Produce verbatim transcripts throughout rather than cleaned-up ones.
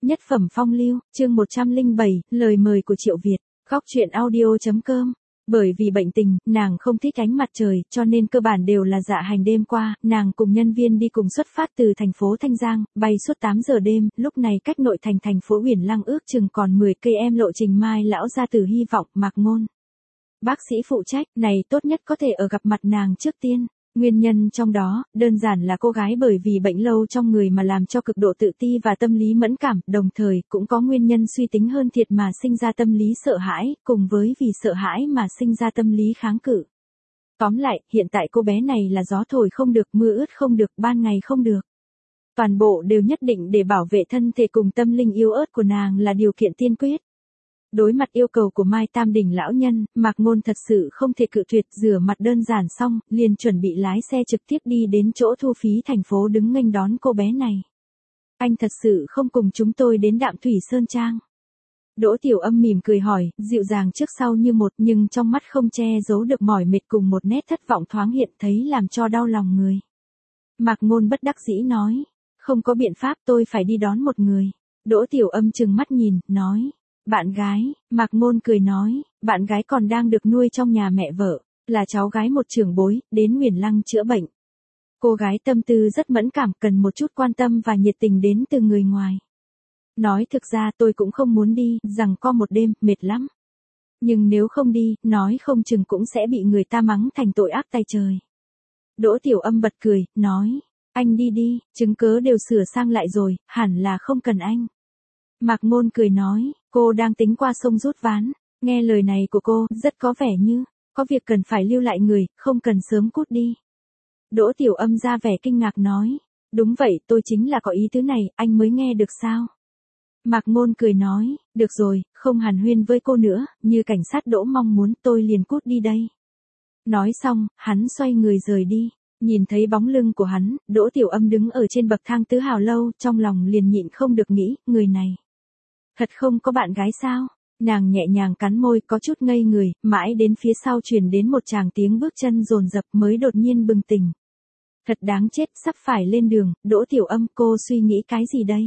Nhất phẩm phong lưu, chương một trăm lẻ bảy, lời mời của Triệu Việt, góc truyện audio.com. Bởi vì bệnh tình, nàng không thích ánh mặt trời, cho nên cơ bản đều là dạ hành đêm qua, nàng cùng nhân viên đi cùng xuất phát từ thành phố Thanh Giang, bay suốt tám giờ đêm, lúc này cách nội thành thành phố Uyển Lăng ước chừng còn mười cây em lộ trình Mai lão gia tử hy vọng Mạc Ngôn. Bác sĩ phụ trách, này tốt nhất có thể ở gặp mặt nàng trước tiên. Nguyên nhân trong đó, đơn giản là cô gái bởi vì bệnh lâu trong người mà làm cho cực độ tự ti và tâm lý mẫn cảm, đồng thời cũng có nguyên nhân suy tính hơn thiệt mà sinh ra tâm lý sợ hãi, cùng với vì sợ hãi mà sinh ra tâm lý kháng cự. Tóm lại, hiện tại cô bé này là gió thổi không được, mưa ướt không được, ban ngày không được. Toàn bộ đều nhất định để bảo vệ thân thể cùng tâm linh yếu ớt của nàng là điều kiện tiên quyết. Đối mặt yêu cầu của Mai Tam Đỉnh lão nhân, Mạc Ngôn thật sự không thể cự tuyệt, rửa mặt đơn giản xong, liền chuẩn bị lái xe trực tiếp đi đến chỗ thu phí thành phố đứng nghênh đón cô bé này. Anh thật sự không cùng chúng tôi đến Đạm Thủy Sơn Trang. Đỗ Tiểu Âm mỉm cười hỏi, dịu dàng trước sau như một, nhưng trong mắt không che giấu được mỏi mệt cùng một nét thất vọng thoáng hiện, thấy làm cho đau lòng người. Mạc Ngôn bất đắc dĩ nói, không có biện pháp, tôi phải đi đón một người. Đỗ Tiểu Âm trừng mắt nhìn, nói. Bạn gái, Mạc Ngôn cười nói, bạn gái còn đang được nuôi trong nhà mẹ vợ, là cháu gái một trưởng bối, đến Uyển Lăng chữa bệnh. Cô gái tâm tư rất mẫn cảm, cần một chút quan tâm và nhiệt tình đến từ người ngoài. Nói thực ra tôi cũng không muốn đi, rằng co một đêm, mệt lắm. Nhưng nếu không đi, nói không chừng cũng sẽ bị người ta mắng thành tội ác tay trời. Đỗ Tiểu Âm bật cười, nói, anh đi đi, chứng cớ đều sửa sang lại rồi, hẳn là không cần anh. Mạc Ngôn cười nói, cô đang tính qua sông rút ván, nghe lời này của cô, rất có vẻ như, có việc cần phải lưu lại người, không cần sớm cút đi. Đỗ Tiểu Âm ra vẻ kinh ngạc nói, đúng vậy, tôi chính là có ý tứ này, anh mới nghe được sao? Mạc Ngôn cười nói, được rồi, không hàn huyên với cô nữa, như cảnh sát Đỗ mong muốn tôi liền cút đi đây. Nói xong, hắn xoay người rời đi. Nhìn thấy bóng lưng của hắn, Đỗ Tiểu Âm đứng ở trên bậc thang tứ hào lâu, trong lòng liền nhịn không được nghĩ, người này. Thật không có bạn gái sao? Nàng nhẹ nhàng cắn môi, có chút ngây người, mãi đến phía sau truyền đến một tràng tiếng bước chân dồn dập mới đột nhiên bừng tỉnh. Thật đáng chết, sắp phải lên đường, Đỗ Tiểu Âm, cô suy nghĩ cái gì đây?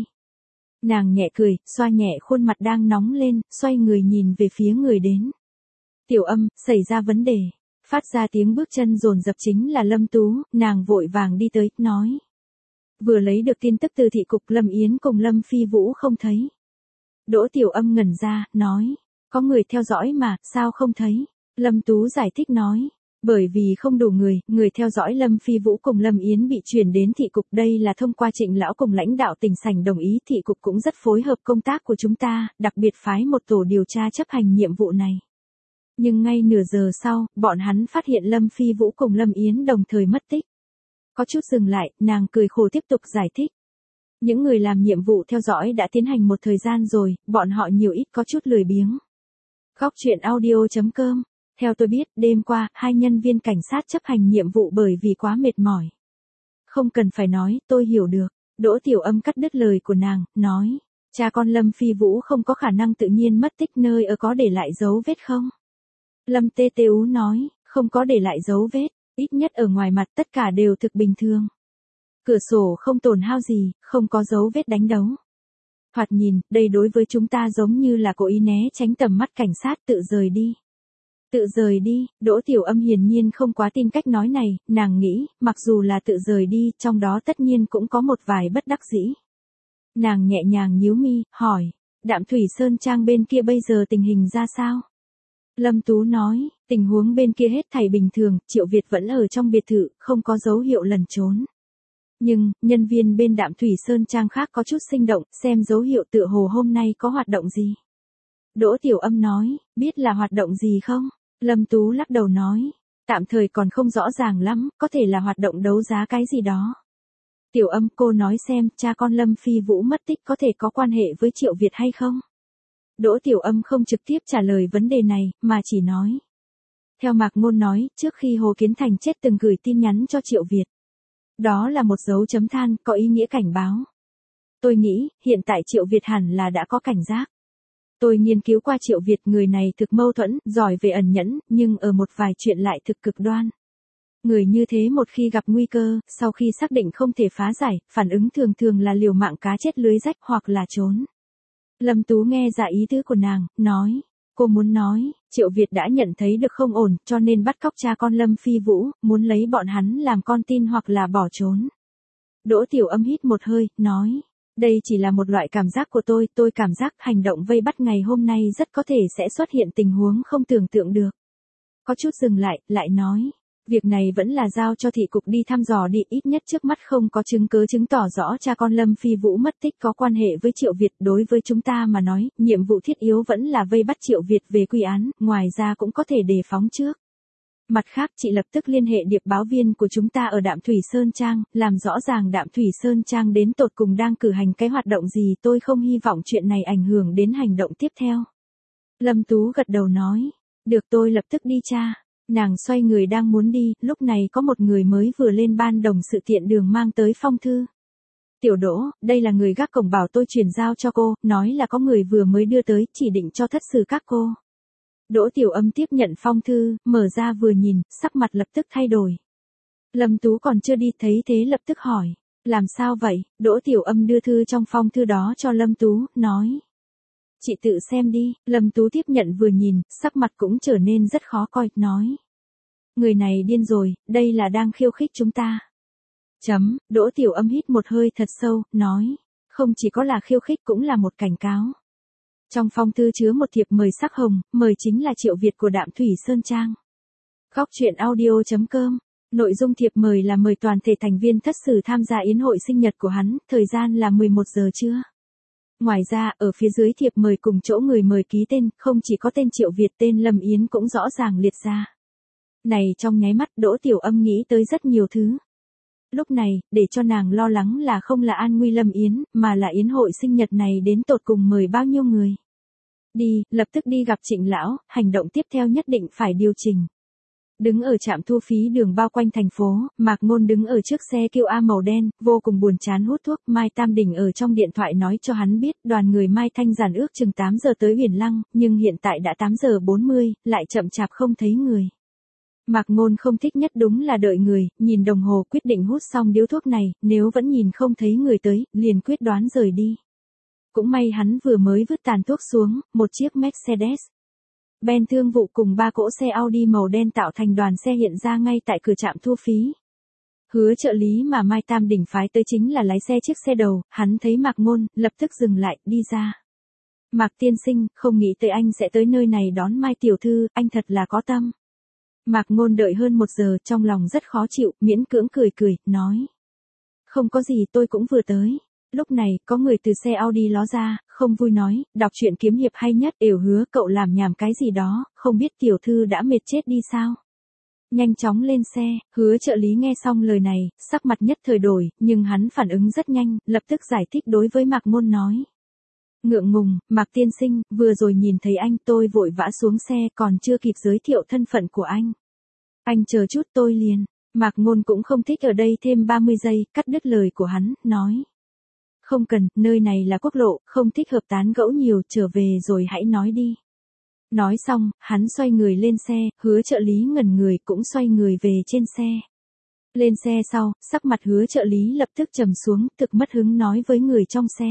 Nàng nhẹ cười, xoa nhẹ khuôn mặt đang nóng lên, xoay người nhìn về phía người đến. Tiểu Âm, xảy ra vấn đề. Phát ra tiếng bước chân dồn dập chính là Lâm Tú, nàng vội vàng đi tới, nói. Vừa lấy được tin tức từ thị cục, Lâm Yến cùng Lâm Phi Vũ không thấy. Đỗ Tiểu Âm ngẩn ra, nói, có người theo dõi mà, sao không thấy? Lâm Tú giải thích nói, bởi vì không đủ người, người theo dõi Lâm Phi Vũ cùng Lâm Yến bị chuyển đến thị cục, đây là thông qua Trịnh lão cùng lãnh đạo tỉnh Sảnh đồng ý, thị cục cũng rất phối hợp công tác của chúng ta, đặc biệt phái một tổ điều tra chấp hành nhiệm vụ này. Nhưng ngay nửa giờ sau, bọn hắn phát hiện Lâm Phi Vũ cùng Lâm Yến đồng thời mất tích. Có chút dừng lại, nàng cười khổ tiếp tục giải thích. Những người làm nhiệm vụ theo dõi đã tiến hành một thời gian rồi, bọn họ nhiều ít có chút lười biếng. Góc truyện audio.com. Theo tôi biết, đêm qua, hai nhân viên cảnh sát chấp hành nhiệm vụ bởi vì quá mệt mỏi. Không cần phải nói, tôi hiểu được. Đỗ Tiểu Âm cắt đứt lời của nàng, nói. Cha con Lâm Phi Vũ không có khả năng tự nhiên mất tích, nơi ở có để lại dấu vết không? Lâm Tê Tê Ú nói, không có để lại dấu vết, ít nhất ở ngoài mặt tất cả đều thực bình thường. Cửa sổ không tổn hao gì, không có dấu vết đánh đấu. Thoạt nhìn, đây đối với chúng ta giống như là cố ý né tránh tầm mắt cảnh sát, tự rời đi. Tự rời đi, Đỗ Tiểu Âm hiển nhiên không quá tin cách nói này, nàng nghĩ, mặc dù là tự rời đi, trong đó tất nhiên cũng có một vài bất đắc dĩ. Nàng nhẹ nhàng nhíu mi, hỏi, Đạm Thủy Sơn Trang bên kia bây giờ tình hình ra sao? Lâm Tú nói, tình huống bên kia hết thảy bình thường, Triệu Việt vẫn ở trong biệt thự, không có dấu hiệu lẩn trốn. Nhưng, nhân viên bên Đạm Thủy Sơn Trang khác có chút sinh động, xem dấu hiệu tựa hồ hôm nay có hoạt động gì. Đỗ Tiểu Âm nói, biết là hoạt động gì không? Lâm Tú lắc đầu nói, tạm thời còn không rõ ràng lắm, có thể là hoạt động đấu giá cái gì đó. Tiểu Âm, cô nói xem, cha con Lâm Phi Vũ mất tích có thể có quan hệ với Triệu Việt hay không? Đỗ Tiểu Âm không trực tiếp trả lời vấn đề này, mà chỉ nói. Theo Mạc Ngôn nói, trước khi Hồ Kiến Thành chết từng gửi tin nhắn cho Triệu Việt. Đó là một dấu chấm than, có ý nghĩa cảnh báo. Tôi nghĩ, hiện tại Triệu Việt hẳn là đã có cảnh giác. Tôi nghiên cứu qua Triệu Việt, người này thực mâu thuẫn, giỏi về ẩn nhẫn, nhưng ở một vài chuyện lại thực cực đoan. Người như thế một khi gặp nguy cơ, sau khi xác định không thể phá giải, phản ứng thường thường là liều mạng cá chết lưới rách hoặc là trốn. Lâm Tú nghe ra ý tứ của nàng, nói. Cô muốn nói, Triệu Việt đã nhận thấy được không ổn, cho nên bắt cóc cha con Lâm Phi Vũ, muốn lấy bọn hắn làm con tin hoặc là bỏ trốn. Đỗ Tiểu Âm hít một hơi, nói. Đây chỉ là một loại cảm giác của tôi, tôi cảm giác hành động vây bắt ngày hôm nay rất có thể sẽ xuất hiện tình huống không tưởng tượng được. Có chút dừng lại, lại nói. Việc này vẫn là giao cho thị cục đi thăm dò đi, ít nhất trước mắt không có chứng cứ chứng tỏ rõ cha con Lâm Phi Vũ mất tích có quan hệ với Triệu Việt. Đối với chúng ta mà nói, nhiệm vụ thiết yếu vẫn là vây bắt Triệu Việt về quy án, ngoài ra cũng có thể đề phóng trước. Mặt khác, chị lập tức liên hệ điệp báo viên của chúng ta ở Đạm Thủy Sơn Trang, làm rõ ràng Đạm Thủy Sơn Trang đến tột cùng đang cử hành cái hoạt động gì, tôi không hy vọng chuyện này ảnh hưởng đến hành động tiếp theo. Lâm Tú gật đầu nói, được, tôi lập tức đi tra. Nàng xoay người đang muốn đi, lúc này có một người mới vừa lên ban đồng sự tiện đường mang tới phong thư. Tiểu Đỗ, đây là người gác cổng bảo tôi chuyển giao cho cô, nói là có người vừa mới đưa tới, chỉ định cho thất xử các cô. Đỗ Tiểu Âm tiếp nhận phong thư, mở ra vừa nhìn, sắc mặt lập tức thay đổi. Lâm Tú còn chưa đi, thấy thế lập tức hỏi, làm sao vậy? Đỗ Tiểu Âm đưa thư trong phong thư đó cho Lâm Tú, nói. Chị tự xem đi. Lâm Tú tiếp nhận vừa nhìn, sắc mặt cũng trở nên rất khó coi, nói. Người này điên rồi, đây là đang khiêu khích chúng ta. Chấm, Đỗ Tiểu Âm hít một hơi thật sâu, nói. Không chỉ có là khiêu khích cũng là một cảnh cáo. Trong phong thư chứa một thiệp mời sắc hồng, mời chính là Triệu Việt của Đạm Thủy Sơn Trang. Góc truyện audio chấm com. Nội dung thiệp mời là mời toàn thể thành viên thất xử tham gia yến hội sinh nhật của hắn, thời gian là mười một giờ trưa. Ngoài ra, ở phía dưới thiệp mời cùng chỗ người mời ký tên, không chỉ có tên Triệu Việt, tên Lâm Yến cũng rõ ràng liệt ra. Này trong nháy mắt, Đỗ Tiểu Âm nghĩ tới rất nhiều thứ. Lúc này, để cho nàng lo lắng là không là an nguy Lâm Yến, mà là yến hội sinh nhật này đến tột cùng mời bao nhiêu người. Đi, lập tức đi gặp Trịnh lão, hành động tiếp theo nhất định phải điều chỉnh. Đứng ở trạm thu phí đường bao quanh thành phố, Mạc Ngôn đứng ở trước xe kêu A màu đen, vô cùng buồn chán hút thuốc. Mai Tam Đình ở trong điện thoại nói cho hắn biết, đoàn người Mai Thanh Giản ước chừng tám giờ tới Huyền Lăng, nhưng hiện tại đã tám giờ bốn mươi, lại chậm chạp không thấy người. Mạc Ngôn không thích nhất đúng là đợi người, nhìn đồng hồ quyết định hút xong điếu thuốc này, nếu vẫn nhìn không thấy người tới, liền quyết đoán rời đi. Cũng may hắn vừa mới vứt tàn thuốc xuống, một chiếc Mercedes Benz thương vụ cùng ba cỗ xe Audi màu đen tạo thành đoàn xe hiện ra ngay tại cửa trạm thu phí. Hứa trợ lý mà Mai Tam Đình phái tới chính là lái xe chiếc xe đầu, hắn thấy Mạc Ngôn, lập tức dừng lại, đi ra. Mạc tiên sinh, không nghĩ tới anh sẽ tới nơi này đón Mai tiểu thư, anh thật là có tâm. Mạc Ngôn đợi hơn một giờ, trong lòng rất khó chịu, miễn cưỡng cười cười, nói. Không có gì, tôi cũng vừa tới. Lúc này, có người từ xe Audi ló ra, không vui nói, đọc truyện kiếm hiệp hay nhất, đều hứa cậu làm nhảm cái gì đó, không biết tiểu thư đã mệt chết đi sao. Nhanh chóng lên xe, hứa trợ lý nghe xong lời này, sắc mặt nhất thời đổi, nhưng hắn phản ứng rất nhanh, lập tức giải thích đối với Mạc Ngôn nói. Ngượng ngùng, Mạc tiên sinh, vừa rồi nhìn thấy anh, tôi vội vã xuống xe, còn chưa kịp giới thiệu thân phận của anh. Anh chờ chút, tôi liền. Mạc Ngôn cũng không thích ở đây thêm ba mươi giây, cắt đứt lời của hắn, nói. Không cần, nơi này là quốc lộ, không thích hợp tán gẫu nhiều, trở về rồi hãy nói đi. Nói xong, hắn xoay người lên xe, hứa trợ lý ngẩn người cũng xoay người về trên xe. Lên xe sau, sắc mặt hứa trợ lý lập tức trầm xuống, thực mất hứng nói với người trong xe.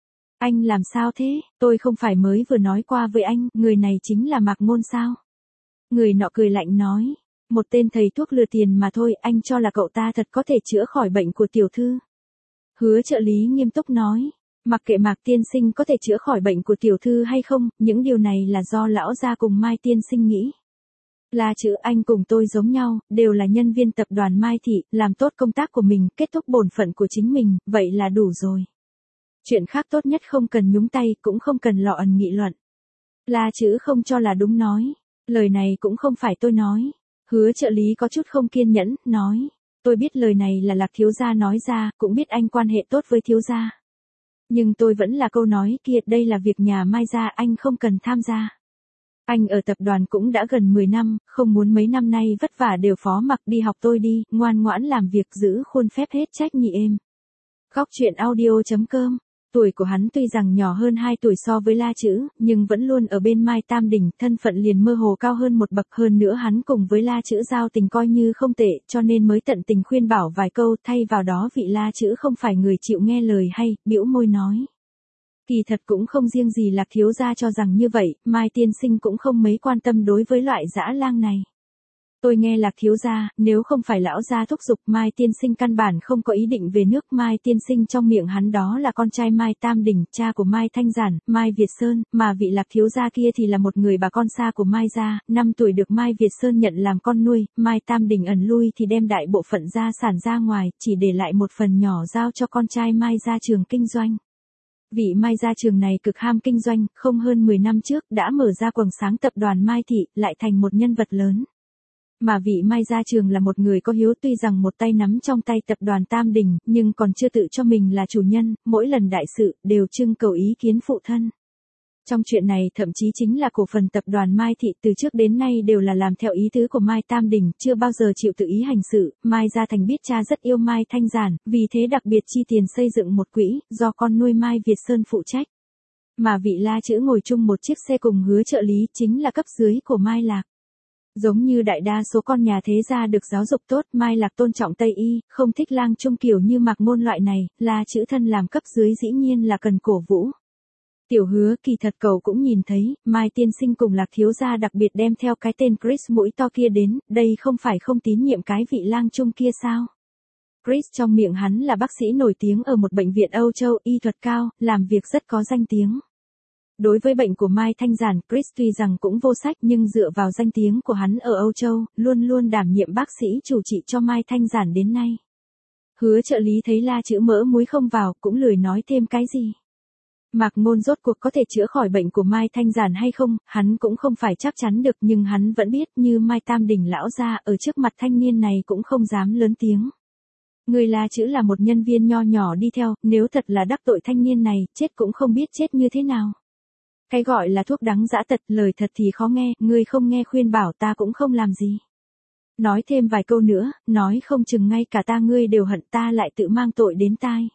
Anh làm sao thế, tôi không phải mới vừa nói qua với anh, người này chính là Mạc Ngôn sao? Người nọ cười lạnh nói, một tên thầy thuốc lừa tiền mà thôi, anh cho là cậu ta thật có thể chữa khỏi bệnh của tiểu thư. Hứa trợ lý nghiêm túc nói, mặc kệ Mạc tiên sinh có thể chữa khỏi bệnh của tiểu thư hay không, những điều này là do lão gia cùng Mai tiên sinh nghĩ. Là chữ anh cùng tôi giống nhau, đều là nhân viên tập đoàn Mai Thị, làm tốt công tác của mình, kết thúc bổn phận của chính mình, vậy là đủ rồi. Chuyện khác tốt nhất không cần nhúng tay, cũng không cần lọ ẩn nghị luận. Là chữ không cho là đúng nói. Lời này cũng không phải tôi nói. Hứa trợ lý có chút không kiên nhẫn, nói. Tôi biết lời này là Lạc thiếu gia nói ra, cũng biết anh quan hệ tốt với thiếu gia. Nhưng tôi vẫn là câu nói kia, đây là việc nhà Mai gia, anh không cần tham gia. Anh ở tập đoàn cũng đã gần mười năm, không muốn mấy năm nay vất vả đều phó mặc đi học tôi đi, ngoan ngoãn làm việc giữ khuôn phép hết trách nhị êm. Góc truyện audio chấm com. Tuổi của hắn tuy rằng nhỏ hơn hai tuổi so với La Chữ, nhưng vẫn luôn ở bên Mai Tam Đình, thân phận liền mơ hồ cao hơn một bậc, hơn nữa hắn cùng với La Chữ giao tình coi như không tệ, cho nên mới tận tình khuyên bảo vài câu, thay vào đó vị La Chữ không phải người chịu nghe lời hay, bĩu môi nói. Kỳ thật cũng không riêng gì Lạc thiếu gia cho rằng như vậy, Mai tiên sinh cũng không mấy quan tâm đối với loại dã lang này. Tôi nghe Lạc thiếu gia, nếu không phải lão gia thúc giục, Mai tiên sinh căn bản không có ý định về nước. Mai tiên sinh trong miệng hắn đó là con trai Mai Tam Đình, cha của Mai Thanh Giản, Mai Việt Sơn, mà vị Lạc thiếu gia kia thì là một người bà con xa của Mai gia, năm tuổi được Mai Việt Sơn nhận làm con nuôi. Mai Tam Đình ẩn lui thì đem đại bộ phận gia sản ra ngoài, chỉ để lại một phần nhỏ giao cho con trai Mai gia Trường kinh doanh. Vị Mai gia Trường này cực ham kinh doanh, không hơn mười năm trước đã mở ra quầng sáng tập đoàn Mai Thị, lại thành một nhân vật lớn. Mà vị Mai gia Trường là một người có hiếu, tuy rằng một tay nắm trong tay tập đoàn Tam Đình, nhưng còn chưa tự cho mình là chủ nhân, mỗi lần đại sự, đều trưng cầu ý kiến phụ thân. Trong chuyện này thậm chí chính là cổ phần tập đoàn Mai Thị từ trước đến nay đều là làm theo ý tứ của Mai Tam Đình, chưa bao giờ chịu tự ý hành sự. Mai Gia Thành biết cha rất yêu Mai Thanh Giản, vì thế đặc biệt chi tiền xây dựng một quỹ, do con nuôi Mai Việt Sơn phụ trách. Mà vị La Chữ ngồi chung một chiếc xe cùng Hứa trợ lý chính là cấp dưới của Mai Lạc. Giống như đại đa số con nhà thế gia được giáo dục tốt, Mai Lạc tôn trọng Tây Y, không thích lang trung kiểu như Mạc Ngôn loại này, La Chữ thân làm cấp dưới dĩ nhiên là cần cổ vũ. Tiểu Hứa, kỳ thật cậu cũng nhìn thấy, Mai tiên sinh cùng Lạc thiếu gia đặc biệt đem theo cái tên Chris mũi to kia đến, đây không phải không tín nhiệm cái vị lang trung kia sao? Chris trong miệng hắn là bác sĩ nổi tiếng ở một bệnh viện Âu Châu, y thuật cao, làm việc rất có danh tiếng. Đối với bệnh của Mai Thanh Giản, Chris tuy rằng cũng vô sách nhưng dựa vào danh tiếng của hắn ở Âu Châu, luôn luôn đảm nhiệm bác sĩ chủ trị cho Mai Thanh Giản đến nay. Hứa trợ lý thấy La Chữ mỡ muối không vào, cũng lười nói thêm cái gì. Mạc Ngôn rốt cuộc có thể chữa khỏi bệnh của Mai Thanh Giản hay không, hắn cũng không phải chắc chắn được, nhưng hắn vẫn biết như Mai Tam Đình lão gia ở trước mặt thanh niên này cũng không dám lớn tiếng. Người La Chữ là một nhân viên nho nhỏ đi theo, nếu thật là đắc tội thanh niên này, chết cũng không biết chết như thế nào. Cái gọi là thuốc đắng dã tật, lời thật thì khó nghe, ngươi không nghe khuyên bảo ta cũng không làm gì. Nói thêm vài câu nữa, nói không chừng ngay cả ta ngươi đều hận ta lại tự mang tội đến tai.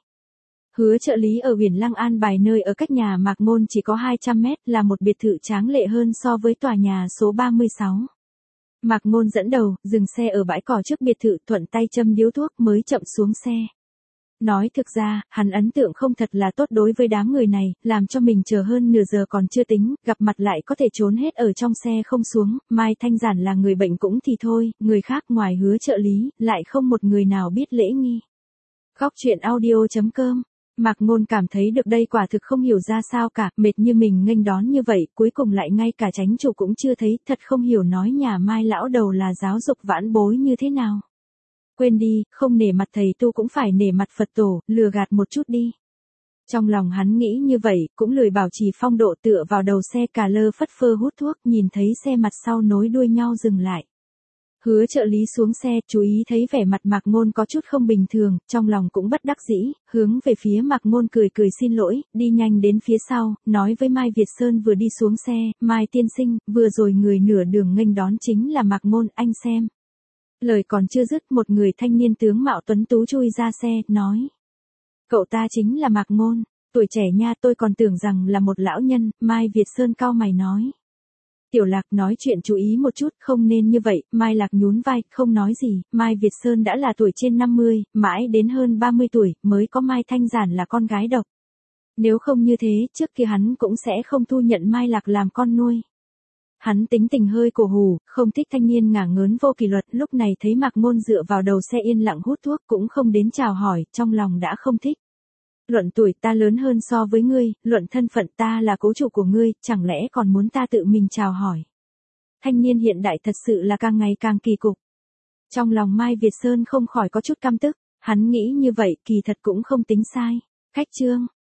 Hứa trợ lý ở Huyền Lăng an bài nơi ở cách nhà Mạc Ngôn chỉ có hai trăm mét, là một biệt thự tráng lệ hơn so với tòa nhà số ba mươi sáu. Mạc Ngôn dẫn đầu, dừng xe ở bãi cỏ trước biệt thự, thuận tay châm điếu thuốc mới chậm xuống xe. Nói thực ra, hắn ấn tượng không thật là tốt đối với đám người này, làm cho mình chờ hơn nửa giờ còn chưa tính, gặp mặt lại có thể trốn hết ở trong xe không xuống. Mai Thanh Giản là người bệnh cũng thì thôi, người khác ngoài Hứa trợ lý, lại không một người nào biết lễ nghi. Khóc chuyện audio chấm com. Mạc Ngôn cảm thấy được đây quả thực không hiểu ra sao cả, mệt như mình nghênh đón như vậy, cuối cùng lại ngay cả chánh chủ cũng chưa thấy, thật không hiểu nói nhà Mai lão đầu là giáo dục vãn bối như thế nào. Quên đi, không nể mặt thầy tu cũng phải nể mặt Phật tổ, lừa gạt một chút đi. Trong lòng hắn nghĩ như vậy, cũng lười bảo trì phong độ, tựa vào đầu xe cà lơ phất phơ hút thuốc, nhìn thấy xe mặt sau nối đuôi nhau dừng lại. Hứa trợ lý xuống xe, chú ý thấy vẻ mặt Mạc Ngôn có chút không bình thường, trong lòng cũng bất đắc dĩ, hướng về phía Mạc Ngôn cười cười xin lỗi, đi nhanh đến phía sau, nói với Mai Việt Sơn vừa đi xuống xe, Mai tiên sinh, vừa rồi người nửa đường nghênh đón chính là Mạc Ngôn, anh xem. Lời còn chưa dứt, một người thanh niên tướng mạo tuấn tú chui ra xe, nói. Cậu ta chính là Mạc Ngôn, tuổi trẻ nha, tôi còn tưởng rằng là một lão nhân. Mai Việt Sơn cau mày nói. Tiểu Lạc nói chuyện chú ý một chút, không nên như vậy. Mai Lạc nhún vai, không nói gì. Mai Việt Sơn đã là tuổi trên năm mươi, mãi đến hơn ba mươi tuổi, mới có Mai Thanh Giản là con gái độc. Nếu không như thế, trước kia hắn cũng sẽ không thu nhận Mai Lạc làm con nuôi. Hắn tính tình hơi cổ hủ, không thích thanh niên ngả ngớn vô kỷ luật, lúc này thấy Mạc Ngôn dựa vào đầu xe yên lặng hút thuốc cũng không đến chào hỏi, trong lòng đã không thích. Luận tuổi ta lớn hơn so với ngươi, luận thân phận ta là cố chủ của ngươi, chẳng lẽ còn muốn ta tự mình chào hỏi. Thanh niên hiện đại thật sự là càng ngày càng kỳ cục. Trong lòng Mai Việt Sơn không khỏi có chút căm tức, hắn nghĩ như vậy kỳ thật cũng không tính sai. Khách trương.